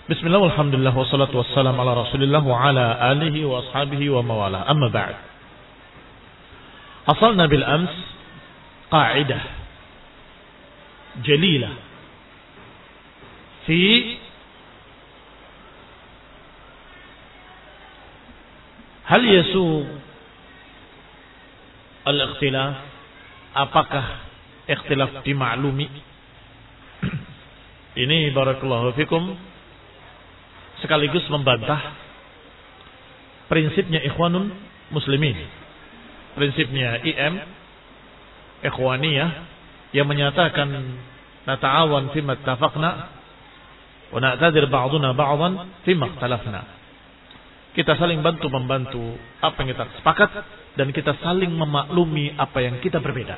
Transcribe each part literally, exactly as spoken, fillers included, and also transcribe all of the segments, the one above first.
Bismillah, alhamdulillah, wassalatu wassalamu ala rasulillah wa ala alihi wa ashabihi wa mawala. Amma ba'd. Asalna bil ams qa'idah jalilah fi hal yasu al-ikhtilaf, apakah ikhtilaf dimaklumi? Ini barakallahu fikum sekaligus membantah prinsipnya Ikhwanun Muslimin, prinsipnya I M Ikhwaniyah yang menyatakan nata'awan fima ittafaqna wa na'tadir ba'duna ba'dan fima ikhtalafna. Kita saling bantu membantu apa yang kita sepakat dan kita saling memaklumi apa yang kita berbeda,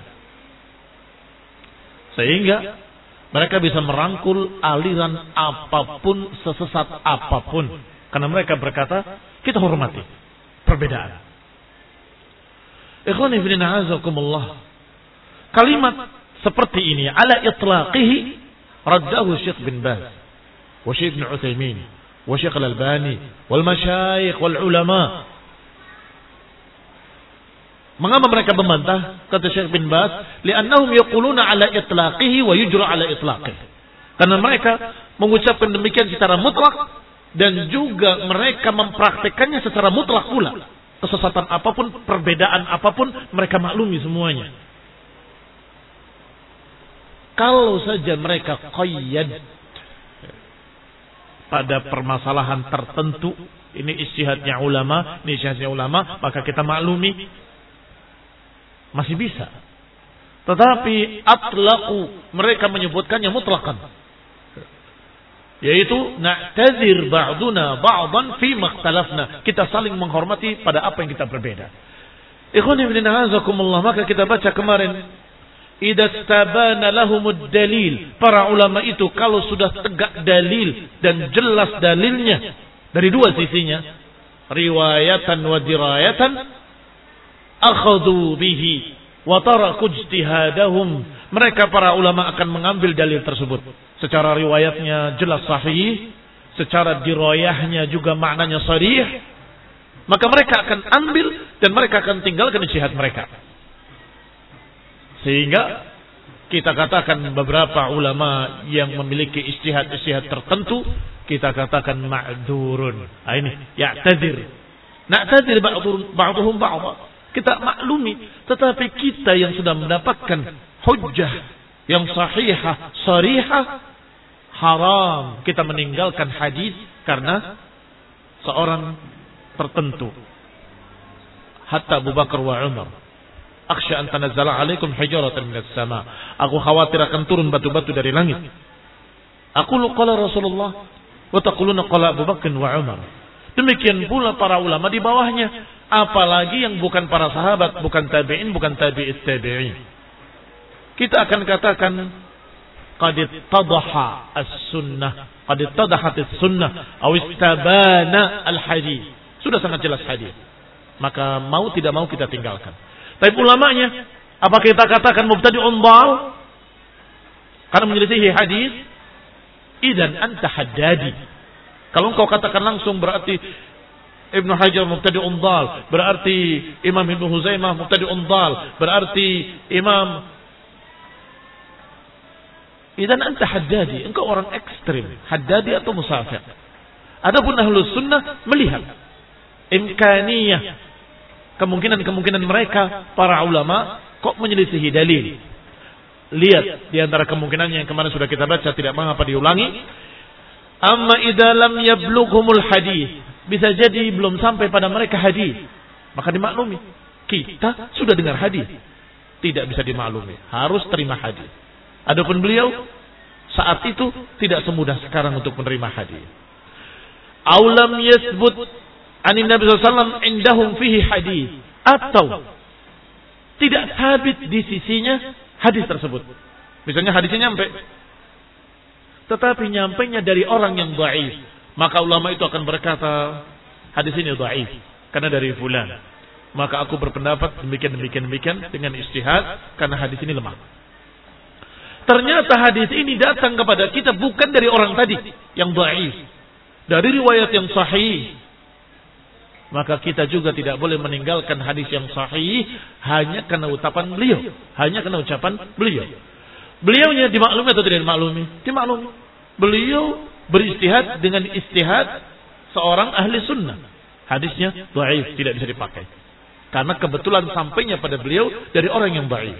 sehingga mereka bisa merangkul aliran apapun, sesesat apapun. Karena mereka berkata, kita hormati perbedaan. Ikhwani fillah azakumullah. Kalimat seperti ini, ala itlaqihi, raddahu Syekh bin Baz, wa Syekh bin Utsaimin, wa Syekh Al-Albani, wal masyayikh, wal ulama. Mengapa mereka membantah? Kata Syekh bin Baz, li'annahum yaquluna ala itlaqihi wa yujra ala itlaqihi. Karena mereka mengucapkan demikian secara mutlak dan juga mereka mempraktekannya secara mutlak pula. Kesesatan apapun, perbedaan apapun, mereka maklumi semuanya. Kalau saja mereka qayyad pada permasalahan tertentu, ini ijtihadnya ulama, ini ijtihadnya ulama, maka kita maklumi, masih bisa. Tetapi atlaqu, mereka menyebutkannya mutlakan, yaitu na'tazir ba'duna ba'dan fi makhtalafna, kita saling menghormati pada apa yang kita berbeda. Ikhwani fillah azakumullah, maka kita baca kemarin, idza tabana lahumud dalil, para ulama itu kalau sudah tegak dalil dan jelas dalilnya dari dua sisinya, riwayatan wa dirayatan, akhadhu bihi wa taraku ijtihadahum, mereka para ulama akan mengambil dalil tersebut secara riwayatnya jelas sahih, secara dirayahnya juga maknanya sharih, maka mereka akan ambil dan mereka akan tinggalkan ijtihad mereka. Sehingga kita katakan beberapa ulama yang memiliki ijtihad-ijtihad tertentu, kita katakan ma'dzurun. Ah, ini ya'tadzir, na'tadzir ba'dhum ba'dha, kita maklumi. Tetapi kita yang sudah mendapatkan hujjah yang sahihah, sarihah, haram kita meninggalkan hadis karena seorang tertentu. Hatta Abu Bakar wa Umar, akhsha an tanazzala alaikum hijaratan minas sama, aku khawatir akan turun batu-batu dari langit. Aku qala Rasulullah wa taquluna qala Abu Bakar wa Umar. Demikian pula para ulama di bawahnya, apalagi yang bukan para sahabat, bukan tabi'in, bukan tabi'it tabi'in. Kita akan katakan qad ittadaha as-sunnah, qad ittadahat as-sunnah aw istabana al-hadis. Sudah sangat jelas hadis, maka mau tidak mau kita tinggalkan. Tapi ulamanya, apa kita katakan mubtadi'un dhal karena menyelisihi hadis? Idzan anta haddadi. Kalau engkau katakan langsung berarti Ibnu Hajar mubtadi'un dhal, berarti Imam Ibnu Huzaimah mubtadi'un dhal, berarti Imam, idzan anta haddadi, engkau orang ekstrim, haddadi atau musafir. Adapun ahlus sunnah melihat imkaniyah, kemungkinan-kemungkinan mereka para ulama kok menyelisihi dalil. Lihat di antara kemungkinannya yang kemarin sudah kita baca, tidak mengapa diulangi. Amma idza lam yablughumul hadis, bisa jadi belum sampai pada mereka hadis, maka dimaklumi. Kita sudah dengar hadis, tidak bisa dimaklumi, harus terima hadis. Adapun beliau saat itu tidak semudah sekarang untuk menerima hadis. Aw lam yasbut anin Nabi sallallahu alaihi wasallam indahum fihi hadis, atau tidak sabit di sisinya hadis tersebut. Misalnya hadisnya nyampe, tetapi nyampainya dari orang yang dhaif, maka ulama itu akan berkata hadis ini dhaif karena dari fulan. Maka aku berpendapat demikian demikian demikian dengan ijtihad karena hadis ini lemah. Ternyata hadis ini datang kepada kita bukan dari orang tadi yang dhaif, dari riwayat yang sahih, maka kita juga tidak boleh meninggalkan hadis yang sahih hanya karena ucapan beliau, hanya karena ucapan beliau. Beliaunya dimaklumi atau tidak dimaklumi? Dimaklumi. Beliau beristihad dengan istihad seorang ahli sunnah. Hadisnya dhaif, tidak bisa dipakai. Karena kebetulan sampainya pada beliau dari orang yang dhaif.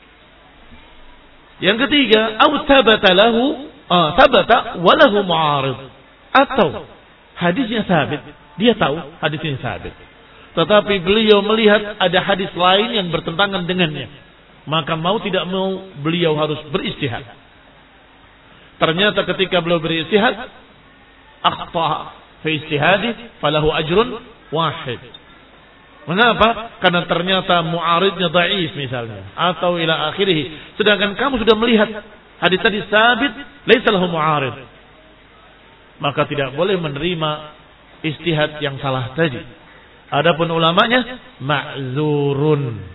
Yang ketiga, au thabata lahu, ah, thabata wa lahu mu'arid. Atau hadisnya sabit, dia tahu hadis ini sabit. Tetapi beliau melihat ada hadis lain yang bertentangan dengannya. Maka mau tidak mau beliau harus beristihad. Ternyata ketika beliau beristihad, akhta fi istihadi falahu ajrun wahid. Mengapa? Karena ternyata mu'aridnya dhaif misalnya, atau ila akhirih. Sedangkan kamu sudah melihat hadis tadi sabit, laisa lahu mu'arid. Maka tidak boleh menerima istihad yang salah tadi. Adapun ulamanya ma'zurun.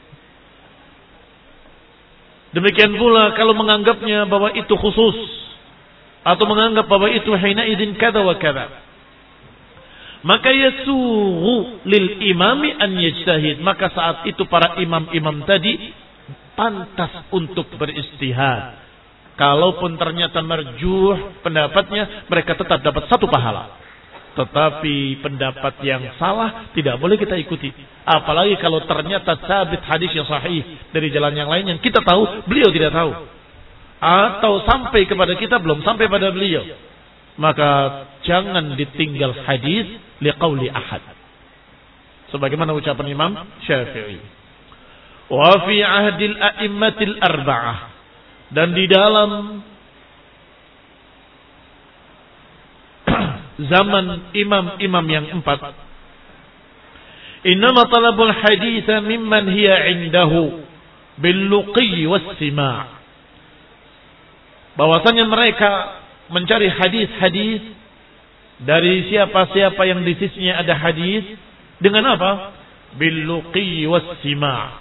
Demikian pula kalau menganggapnya bahwa itu khusus, atau menganggap bahwa itu hina idin kada wa kada, maka yasughu lil imami an yajtahid. Maka saat itu para imam-imam tadi pantas untuk beristihad. Kalaupun ternyata marjuh pendapatnya, mereka tetap dapat satu pahala. Tetapi pendapat yang salah tidak boleh kita ikuti. Apalagi kalau ternyata sabit hadis yang sahih dari jalan yang lain yang kita tahu, beliau tidak tahu. Atau sampai kepada kita belum sampai pada beliau. Maka jangan ditinggal hadis liqauli ahad. Sebagaimana ucapan Imam Syafi'i. Wa fi ahdil a'immatil arba'ah. Dan di dalam zaman imam-imam yang empat, innama talabul haditha mimman hiya indahu bil luqi was sima'. Bahwasanya mereka mencari hadis-hadis dari siapa-siapa yang di sisinya ada hadis dengan apa? Bil luqi was sima'.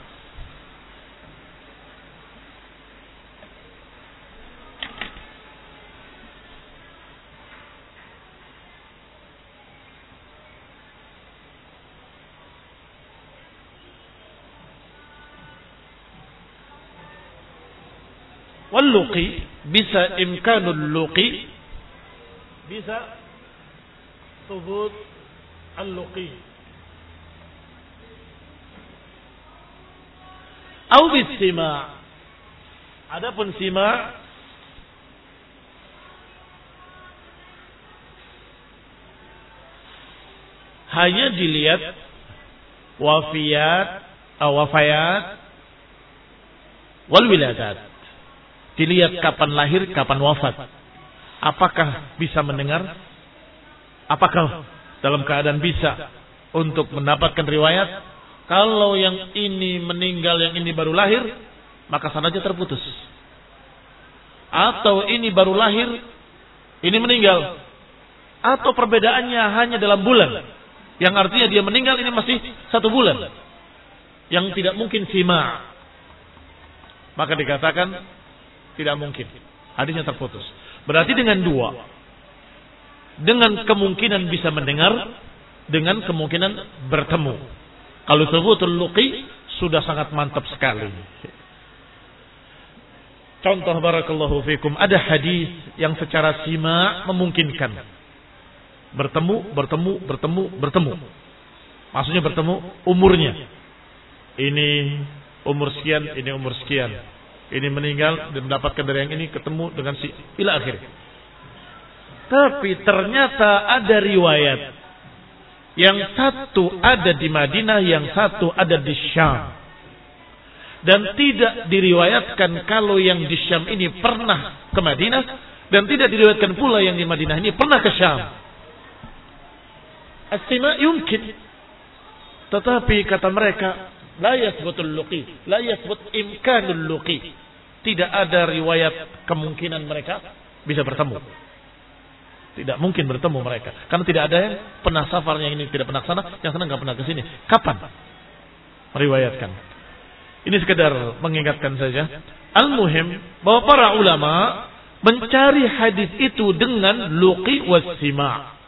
Wal-luqi bisa imkanul luqi, bisa thubut al-luqi. Au bis-sima'. Adapun sima' hanya dilihat wafiyat atau wafayat wal wiladat. Dilihat kapan lahir, kapan wafat. Apakah bisa mendengar? Apakah dalam keadaan bisa untuk mendapatkan riwayat? Kalau yang ini meninggal, yang ini baru lahir, maka sanadnya terputus. Atau ini baru lahir, ini meninggal. Atau perbedaannya hanya dalam bulan. Yang artinya dia meninggal ini masih satu bulan. Yang tidak mungkin sima'. Maka dikatakan tidak mungkin. Hadisnya terputus. Berarti dengan dua. Dengan kemungkinan bisa mendengar. Dengan kemungkinan bertemu. Kalau thubutul luqi sudah sangat mantap sekali. Contoh barakallahu fikum. Ada hadis yang secara sima' memungkinkan. Bertemu, bertemu, bertemu, bertemu. Maksudnya bertemu umurnya. Ini umur sekian, ini umur sekian. Ini meninggal dan mendapatkan dari yang ini, ketemu dengan si ila akhir. Tapi ternyata ada riwayat yang satu ada di Madinah, yang satu ada di Syam. Dan tidak diriwayatkan kalau yang di Syam ini pernah ke Madinah, dan tidak diriwayatkan pula yang di Madinah ini pernah ke Syam. As-sima' yumkin. Tetapi kata mereka, la yathbutul luqi, la yathbut imkanul luqi. Tidak ada riwayat kemungkinan mereka bisa bertemu. Tidak mungkin bertemu mereka. Karena tidak ada yang pernah safar, yang ini tidak pernah ke sana, yang sana nggak pernah ke sini. Kapan meriwayatkan? Ini sekedar mengingatkan saja. Al-muhim bahwa para ulama mencari hadis itu dengan luqi was sima'.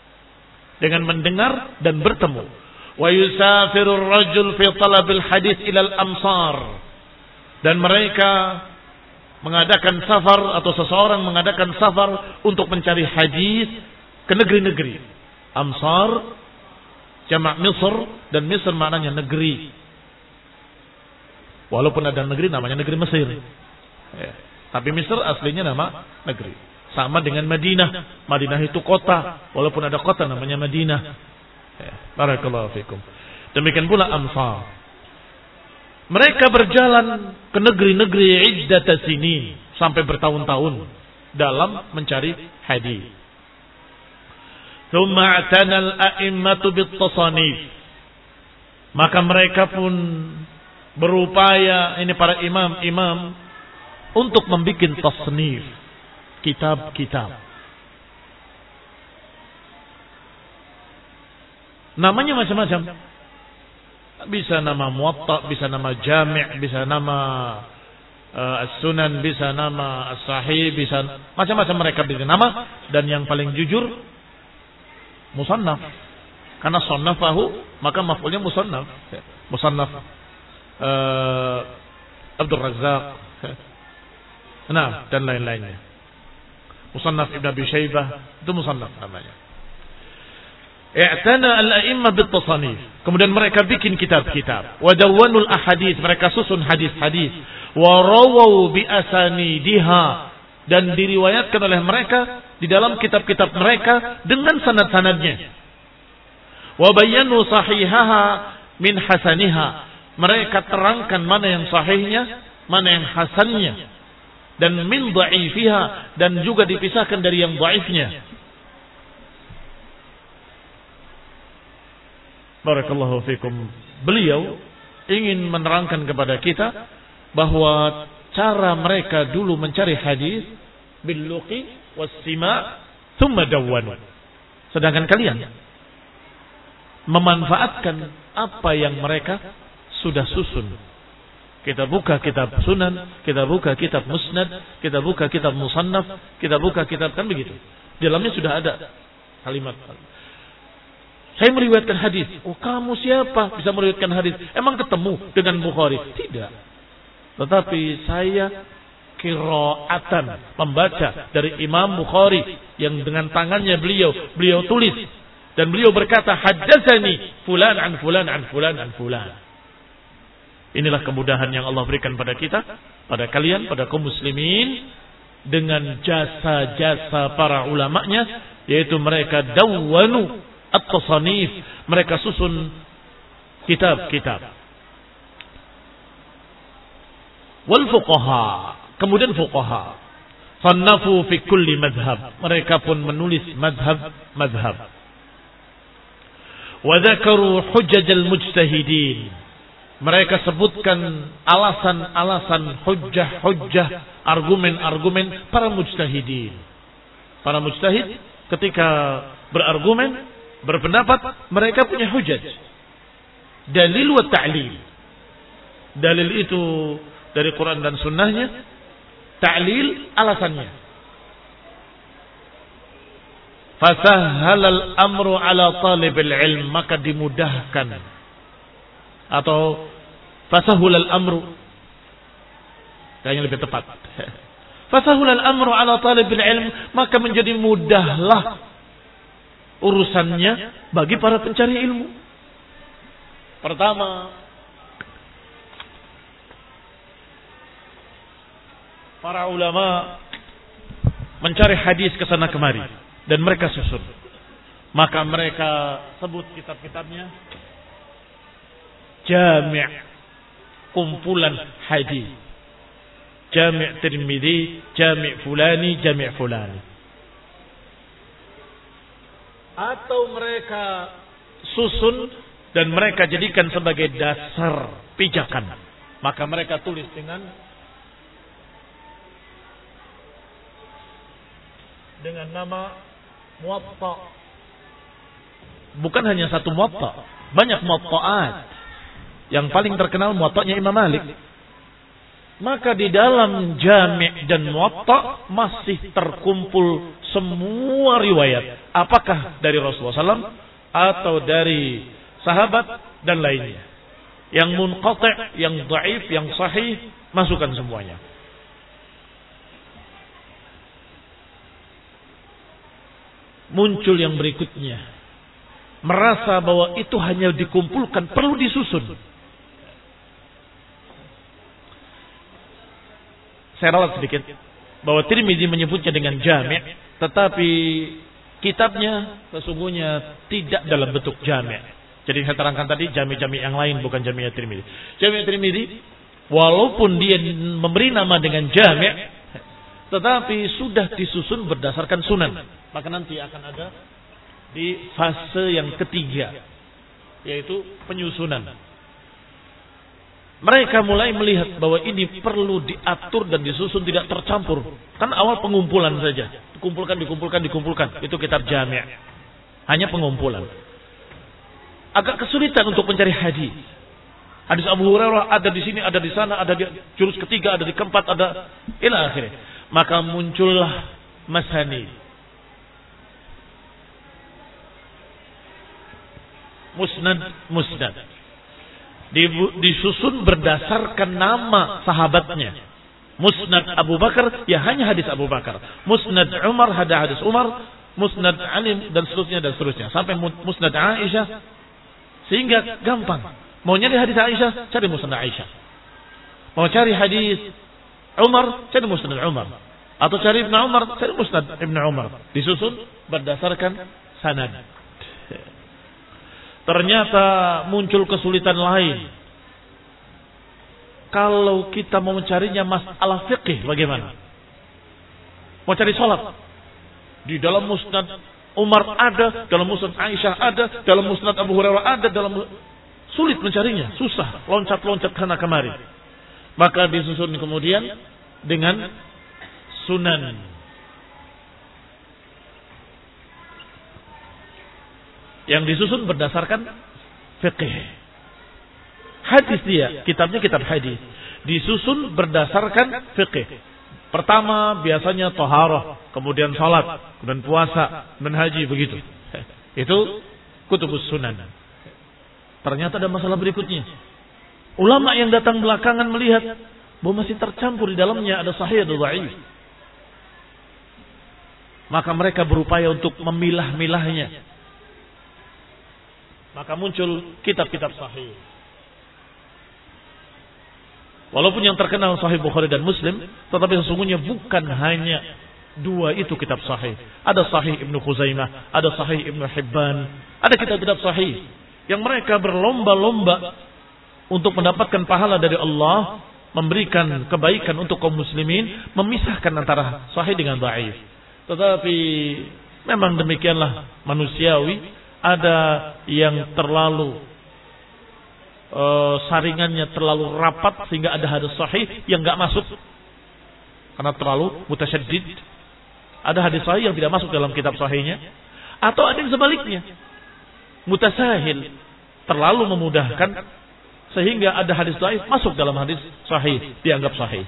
dengan mendengar dan bertemu. Wa yusafirur rajul fi talabil hadis ilal amsar. Dan mereka mengadakan safar atau seseorang mengadakan safar untuk mencari hadis ke negeri-negeri. Amsar jamak Misr, dan Misr maknanya negeri. Walaupun ada negeri namanya negeri Mesir. Ya. Tapi Misr aslinya nama negeri. Sama dengan Madinah. Madinah itu kota. Walaupun ada kota namanya Madinah. Ya. Barakallahu fikum. Demikian pula Amsar. Mereka berjalan ke negeri-negeri iddata sinin. Sampai bertahun-tahun. Dalam mencari hadis. Thumma atanal a'immatu bit-tasanif. Maka mereka pun berupaya, ini para imam-imam, untuk membuat tasnif, kitab-kitab. Namanya macam-macam. Bisa nama Muwatta, bisa nama Jami', bisa nama uh, As-Sunan, bisa nama As-Sahih, bisa macam-macam mereka bikin nama. Dan yang paling jujur, musannaf. Karena sannafahu, maka maf'ulnya musannaf. Musannaf uh, Abdul Razzaq. Nah, dan lain-lainnya. Musannaf Ibn Abi Shaybah, itu musannaf namanya. I'tana al-a'immah bit-tasanif. Kemudian mereka bikin kitab-kitab. Wa dawwanul ahadits, mereka susun hadis-hadis. Wa rawaw bi asanidiha, dan diriwayatkan oleh mereka di dalam kitab-kitab mereka dengan sanad-sanadnya. Wa bayyanu sahihaha min hasaniha. Mereka terangkan mana yang sahihnya, mana yang hasannya. Dan min dha'ifiha, dan juga dipisahkan dari yang dhaifnya. Barakallahu fikum. Beliau ingin menerangkan kepada kita bahwa cara mereka dulu mencari hadis bil luqi was sima' thumma dawwanu. Sedangkan kalian memanfaatkan apa yang mereka sudah susun. Kita buka kitab Sunan, kita buka kitab Musnad, kita buka kitab Musannaf, kita buka kitab, kan begitu. Di dalamnya sudah ada kalimat. Saya meriwayatkan hadis. Oh, kamu siapa bisa meriwayatkan hadis? Emang ketemu dengan Bukhari? Tidak. Tetapi saya qiraatan, membaca dari Imam Bukhari yang dengan tangannya beliau, beliau tulis dan beliau berkata, haddatsani fulan an fulan an fulan an fulan. Inilah kemudahan yang Allah berikan pada kita, pada kalian, pada kaum muslimin, dengan jasa-jasa para ulamanya, yaitu mereka dawwanu at-tasanif, mereka susun kitab-kitab. Wal fuqaha, kemudian fuqaha, sannafu fi kulli madhab, mereka pun menulis madhab-madhab. Wa dzakaru hujjaj al-mujtahidin, mereka sebutkan alasan-alasan, hujjah-hujjah, argumen-argumen para mujtahidin. Para mujtahid ketika berargumen, berpendapat, mereka punya hujjah, dalil wa ta'lil. Dalil itu dari Quran dan sunnahnya, ta'lil alasannya. Fasahhalal amru ala talibil ilm, maka dimudahkan, atau fasahulal amru, kayaknya lebih tepat. Fasahulal amru ala talibil ilm, maka menjadi mudahlah urusannya bagi para pencari ilmu. Pertama, para ulama mencari hadis ke sana kemari dan mereka susun. Maka mereka sebut kitab-kitabnya Jami', kumpulan hadis. Jami' Tirmidzi, Jami' Fulani, Jami' Fulani. Atau mereka susun dan mereka jadikan sebagai dasar pijakan. Maka mereka tulis dengan dengan nama Muwatta. Bukan hanya satu Muwatta, banyak Muwatta'at. Yang paling terkenal Muwatta'nya Imam Malik. Maka di dalam Jami' dan Muwatta masih terkumpul semua riwayat. Apakah dari Rasulullah shallallahu alaihi wasallam, atau dari sahabat dan lainnya. Yang munqati', yang dhaif, yang sahih, masukkan semuanya. Muncul yang berikutnya, merasa bahwa itu hanya dikumpulkan, perlu disusun. Saya ralat sedikit bahwa Tirmidzi menyebutnya dengan jami', tetapi kitabnya sesungguhnya tidak dalam bentuk jami'. Jadi saya terangkan tadi jami'-jami' yang lain, bukan jami' Tirmidzi. Jami' Tirmidzi walaupun dia memberi nama dengan jami', tetapi sudah disusun berdasarkan sunan. Maka nanti akan ada di fase yang ketiga, yaitu penyusunan. Mereka mulai melihat bahwa ini perlu diatur dan disusun, tidak tercampur. Kan awal pengumpulan saja, dikumpulkan, dikumpulkan, dikumpulkan. Itu kitab jami', hanya pengumpulan. Agak kesulitan untuk mencari hadis. Hadis Abu Hurairah ada di sini, ada di sana, ada di jurus ketiga, ada di keempat, ada ila akhirnya. Maka muncullah masanid, musnad, musnad. Disusun berdasarkan nama sahabatnya. Musnad Abu Bakar, ya hanya hadis Abu Bakar. Musnad Umar, ada hadis Umar. Musnad Ali, dan seterusnya, dan seterusnya. Sampai musnad Aisyah. Sehingga gampang. Mau nyari hadis Aisyah, cari musnad Aisyah. Mau cari hadis Umar, cari musnad Umar. Atau cari Ibn Umar, cari musnad Ibn Umar. Disusun berdasarkan sanad. Ternyata muncul kesulitan lain. Kalau kita mau mencarinya masalah fikih, bagaimana? Mau cari sholat, di dalam musnad Umar ada, dalam musnad Aisyah ada, dalam musnad Abu Hurairah ada, dalam sulit mencarinya, susah, loncat-loncat kana kemari. Maka disusun kemudian dengan sunan. Yang disusun berdasarkan fikih. Hadis dia, kitabnya kitab hadis. Disusun berdasarkan fikih. Pertama biasanya taharah, kemudian salat, kemudian puasa, kemudian haji, begitu. Itu kutubus sunan. Ternyata ada masalah berikutnya. Ulama yang datang belakangan melihat bahwa masih tercampur di dalamnya ada sahih dan dhaif. Maka mereka berupaya untuk memilah-milahnya. Maka muncul kitab-kitab sahih. Walaupun yang terkenal Sahih Bukhari dan Muslim, tetapi sesungguhnya bukan hanya dua itu kitab sahih. Ada Sahih Ibnu Khuzaimah, ada Sahih Ibnu Hibban, ada kitab-kitab sahih yang mereka berlomba-lomba untuk mendapatkan pahala dari Allah, memberikan kebaikan untuk kaum muslimin, memisahkan antara sahih dengan dhaif. Tetapi memang demikianlah manusiawi. Ada yang terlalu uh, saringannya terlalu rapat sehingga ada hadis sahih yang enggak masuk karena terlalu mutasyaddid. Ada hadis sahih yang tidak masuk dalam kitab sahihnya, atau ada yang sebaliknya, mutasahil, terlalu memudahkan sehingga ada hadis dhaif masuk dalam hadis sahih, dianggap sahih.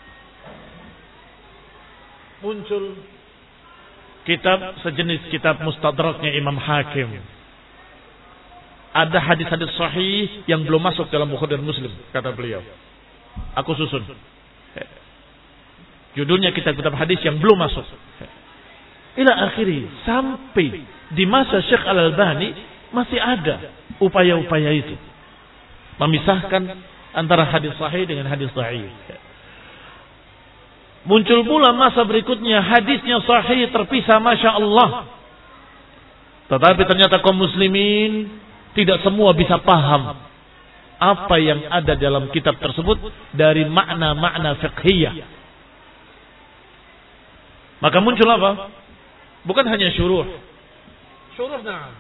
Muncul kitab sejenis kitab Mustadraknya Imam Hakim. Ada hadis-hadis sahih yang belum masuk dalam Bukhari dan Muslim, kata beliau. Aku susun. Judulnya kitab-kitab hadis yang belum masuk. Ila akhiri, sampai di masa Syekh Al-Albani masih ada upaya-upaya itu. Memisahkan antara hadis sahih dengan hadis dhaif. Muncul pula masa berikutnya hadisnya sahih terpisah, Masya Allah. Tetapi ternyata kaum muslimin tidak semua bisa paham apa yang ada dalam kitab tersebut dari makna-makna fiqhiyah. Maka muncul apa? Bukan hanya syuruh. Syuruh nah.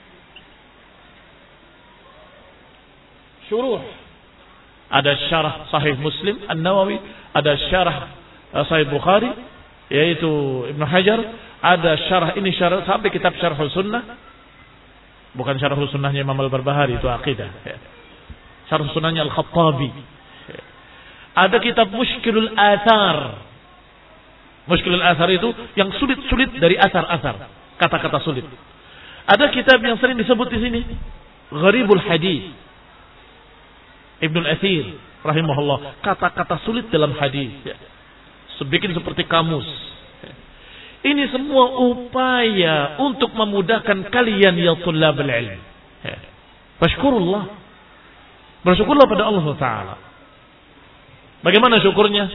Syuruh. Ada syarah Sahih Muslim An-Nawawi, ada syarah Sahih Bukhari yaitu Ibnu Hajar, ada syarah ini syarah sampai kitab Syarhul Sunnah. Bukan Syarhul Sunnahnya Imam Al-Barbahari, itu akidah. Syarhul Sunnahnya Al-Khattabi. Ada kitab Mushkilul Athar. Mushkilul Athar itu yang sulit-sulit dari asar-asar, kata-kata sulit. Ada kitab yang sering disebut di sini, Gharibul Hadis. Ibnul Athir rahimahullah, kata-kata sulit dalam hadis. Sebikin seperti kamus. Ini semua upaya untuk memudahkan kalian ya thullabul ilm. Fashkurullah. Bersyukurlah pada Allah Ta'ala. Bagaimana syukurnya?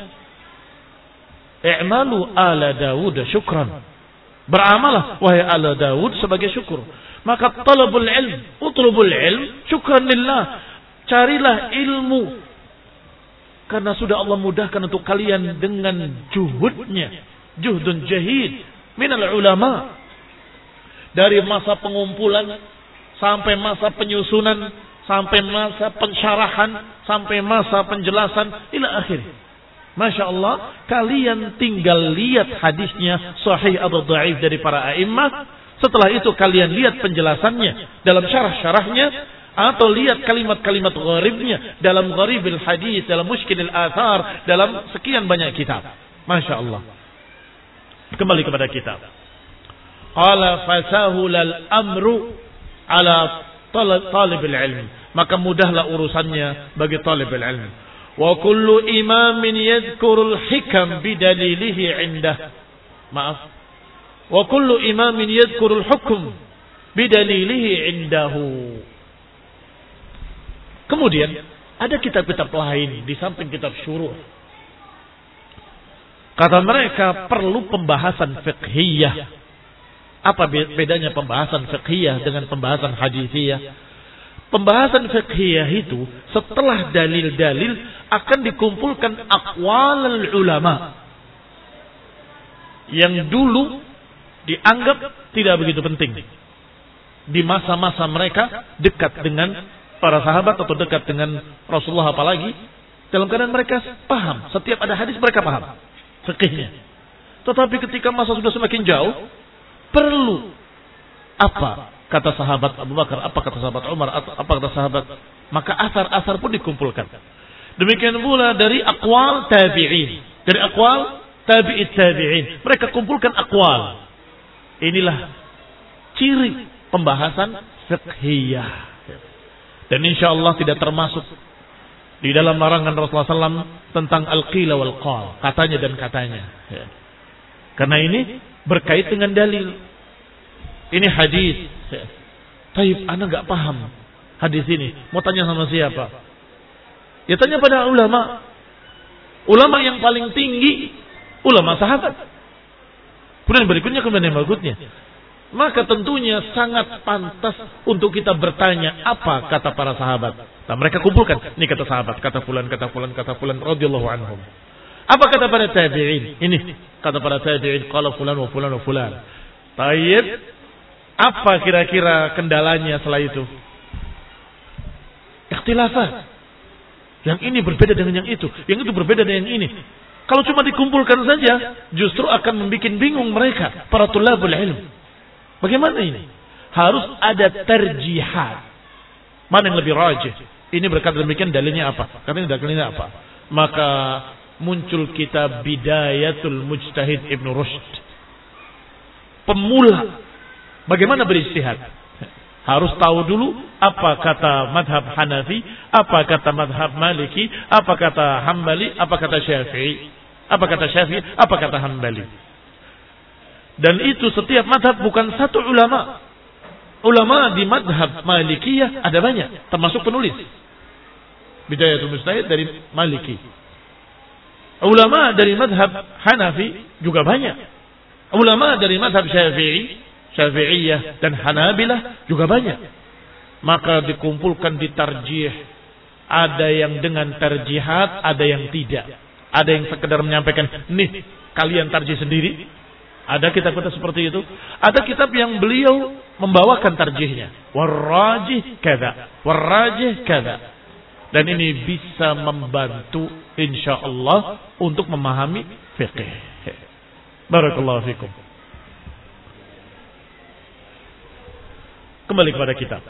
I'malu ala Dawud syukran. Beramalah wahai ala Dawud sebagai syukur. Maka talabul ilm, utlubul ilm, syukran lillah. Carilah ilmu. Karena sudah Allah mudahkan untuk kalian dengan juhudnya. Juhdun jahid minal ulama. Dari masa pengumpulan sampai masa penyusunan, sampai masa pensyarahan, sampai masa penjelasan, ila akhir. Masya Allah, kalian tinggal lihat hadisnya sahih atau dhaif dari para a'immah. Setelah itu kalian lihat penjelasannya dalam syarah-syarahnya, atau lihat kalimat-kalimat gharibnya dalam Gharibil Hadis, dalam Mushkilil Athar, dalam sekian banyak kitab. Masya Allah. Kembali kepada kitab. Qala fasahulal amru ala talibil ilm. Maka mudahlah urusannya bagi talibul ilm. Wa kullu imamin yadhkurul hikam bidalilihi indah. Maaf. Wa kullu imamin yadhkurul hukum bidalilihi indahu. Kemudian ada kitab-kitab lain di samping kitab syuruh. Kata mereka perlu pembahasan fiqhiyah. Apa bedanya pembahasan fiqhiyah dengan pembahasan hadithiyah? Pembahasan fiqhiyah itu setelah dalil-dalil akan dikumpulkan aqwal ulama yang dulu dianggap tidak begitu penting. Di masa-masa mereka dekat dengan para sahabat atau dekat dengan Rasulullah, apalagi dalam keadaan mereka paham. Setiap ada hadis mereka paham fikihnya. Tetapi ketika masa sudah semakin jauh, perlu apa kata sahabat Abu Bakar, apa kata sahabat Umar, apa kata sahabat, maka asar-asar pun dikumpulkan. Demikian pula dari aqwal tabi'in, dari aqwal tabi'it tabi'in, mereka kumpulkan aqwal. Inilah ciri pembahasan fiqhiyah. Dan insya Allah tidak termasuk di dalam larangan Rasulullah shallallahu alaihi wasallam tentang al-qila wal qal, katanya dan katanya. Ya. Karena ini berkait dengan dalil. Ini hadis. Ya. Taib, anak nggak paham hadis ini. Mau tanya sama siapa? Ya tanya pada ulama. Ulama yang paling tinggi, ulama sahabat. Kemudian berikutnya kemudian yang berikutnya. Maka tentunya sangat pantas untuk kita bertanya apa kata para sahabat. Nah, mereka kumpulkan, ini kata sahabat, kata fulan, kata fulan, kata fulan radhiyallahu anhum. Apa kata para tabi'in? Ini kata para tabi'in, qala fulan wa fulan wa fulan. Tayyib, apa kira-kira kendalanya setelah itu? Ikhtilafat. Yang ini berbeda dengan yang itu, yang itu berbeda dengan yang ini. Kalau cuma dikumpulkan saja, justru akan membuat bingung mereka, para tulabul ilm. Bagaimana ini? Harus ada terjihat. Mana yang lebih rajih? Ini berkata demikian, dalilnya apa? Katanya dalilnya apa? Maka muncul kitab Bidayatul Mujtahid Ibn Rushd. Pemula. Bagaimana beristihad? Harus tahu dulu apa kata madhab Hanafi, apa kata madhab Maliki, apa kata Hambali, apa kata Syafi'i, apa kata Syafi'i, apa kata Hambali. Dan itu setiap madhab bukan satu ulama. Ulama di madhab Malikiyah ada banyak, termasuk penulis. Bidayatul Mujtahid dari Maliki. Ulama dari madhab Hanafi juga banyak. Ulama dari madhab Syafi'i, Syafi'iyah dan Hanabilah juga banyak. Maka dikumpulkan di tarjih. Ada yang dengan tarjihat, ada yang tidak. Ada yang sekedar menyampaikan, nih kalian tarjih sendiri. Ada kitab-kitab seperti itu. Ada kitab yang beliau membawakan tarjihnya. Warrajih kada. Warrajih kada. Dan ini bisa membantu insyaallah untuk memahami fiqh. Barakallahu fikum. Kembali kepada kitab.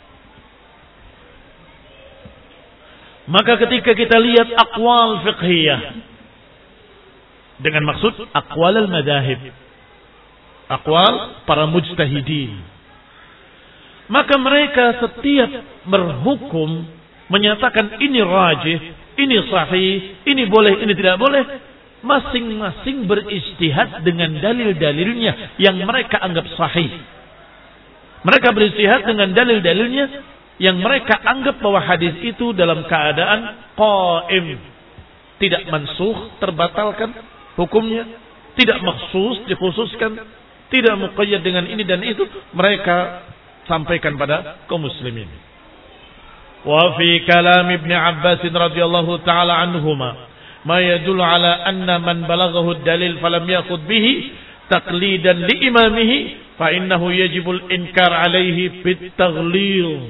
Maka ketika kita lihat aqwal fiqhiyah, dengan maksud aqwal al-madahib, aqwal para mujtahidin, Maka mereka setiap berhukum menyatakan ini rajih, ini sahih, ini boleh, ini tidak boleh, masing-masing beristihad dengan dalil-dalilnya yang mereka anggap sahih. Mereka beristihad dengan dalil-dalilnya yang mereka anggap bahwa hadis itu dalam keadaan qaim, tidak mansukh, terbatalkan hukumnya, tidak makhsus, dikhususkan, tidak muqayyad dengan ini dan itu, mereka sampaikan pada kaum muslimin. Wa fi kalam Ibn Abbas radhiyallahu taala anhuma ma yadullu ala anna man balaghahu ad-dalil falam ya'khudh bihi taqlidan li imamihi fa innahu yajibu al-inkar alaihi bit taghlil.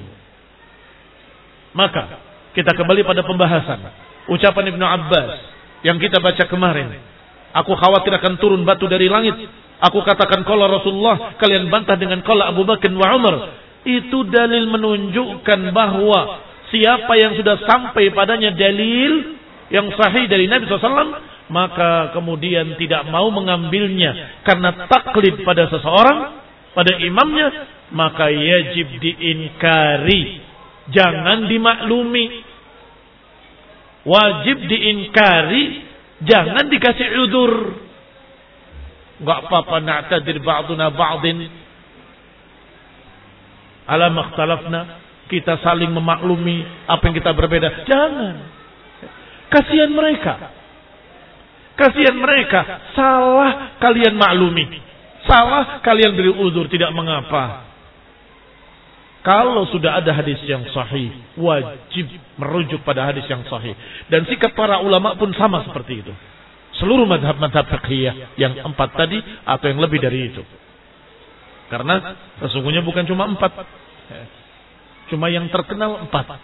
Maka kita kembali pada pembahasan ucapan Ibn Abbas yang kita baca kemarin. Aku khawatir akan turun batu dari langit. Aku katakan qala Rasulullah, kalian bantah dengan qala Abu Bakar wa Umar. Itu dalil menunjukkan bahwa siapa yang sudah sampai padanya dalil yang sahih dari Nabi shallallahu alaihi wasallam, maka kemudian tidak mau mengambilnya karena taklid pada seseorang, pada imamnya, maka yajib diinkari, jangan dimaklumi. Wajib diinkari, jangan dikasih udzur. Enggak apa-apa na'tadir ba'duna ba'din ala makhtalafna, kita saling memaklumi apa yang kita berbeda. Jangan. Kasihan mereka. Kasihan mereka. Salah kalian maklumi. Salah kalian beri uzur, tidak mengapa. Kalau sudah ada hadis yang sahih, wajib merujuk pada hadis yang sahih. Dan sikap para ulama pun sama seperti itu. Seluruh madhab-madhab fiqhiyah yang empat tadi atau yang lebih dari itu. Karena sesungguhnya bukan cuma empat. Cuma yang terkenal empat.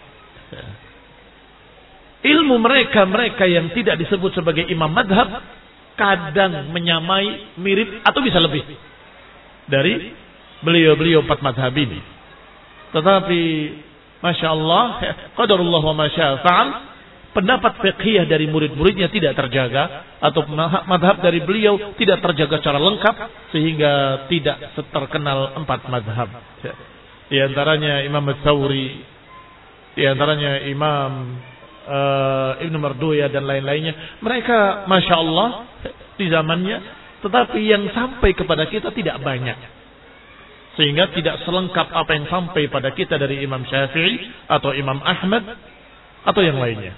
Ilmu mereka-mereka yang tidak disebut sebagai imam madhab kadang menyamai, mirip atau bisa lebih dari beliau-beliau empat madhab ini. Tetapi Masya Allah, qadarullah wa masya fa'al, pendapat fiqhiyah dari murid-muridnya tidak terjaga, atau madhab dari beliau tidak terjaga secara lengkap, sehingga tidak terkenal empat madhab. Di antaranya Imam Ats-Tsauri, di antaranya Imam uh, Ibn Marduyah dan lain-lainnya. Mereka Masya Allah di zamannya, tetapi yang sampai kepada kita tidak banyak. Sehingga tidak selengkap apa yang sampai pada kita dari Imam Syafi'i atau Imam Ahmad atau yang lainnya.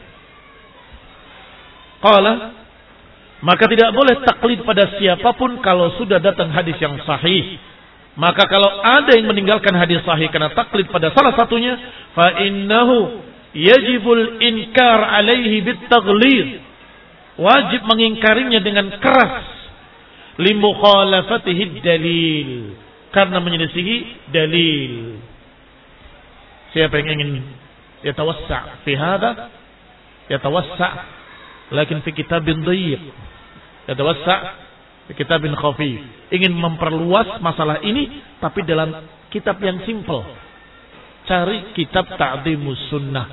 Qala, maka tidak boleh taklid pada siapapun kalau sudah datang hadis yang sahih. Maka kalau ada yang meninggalkan hadis sahih karena taklid pada salah satunya, fa innahu yajibul inkar alaihi bit taghlid. Wajib mengingkarinya dengan keras, li mukhalafatihi dalil, karena menyelisihi dalil. Siapa yang ingin yatawassa' fi hadha, yatawassa' lakin fi kitabin dhayiq, yatawassa' fi kitabin khafif. Ingin memperluas masalah ini tapi dalam kitab yang simple. Cari kitab Ta'dhimus Sunnah,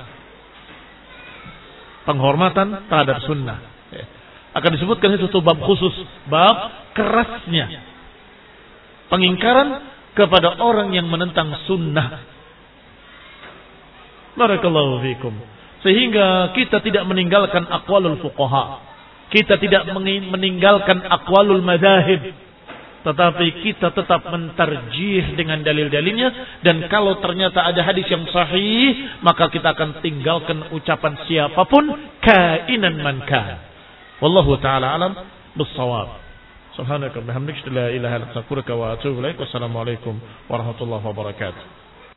penghormatan terhadap sunnah. Akan disebutkan itu bab khusus, bab kerasnya pengingkaran kepada orang yang menentang sunnah. Barakallahu fikum. Sehingga kita tidak meninggalkan aqwalul fuqaha, kita tidak meninggalkan aqwalul madzahib, tetapi kita tetap mentarjih dengan dalil-dalilnya. Dan kalau ternyata ada hadis yang sahih, maka kita akan tinggalkan ucapan siapapun, kainan man kan. Wallahu ta'ala alam bis-shawab. Subhanaka bihamdika la ilaha illa anta astaghfiruka wa atubu ilaik. Wassalamu alaikum warahmatullahi wabarakatuh.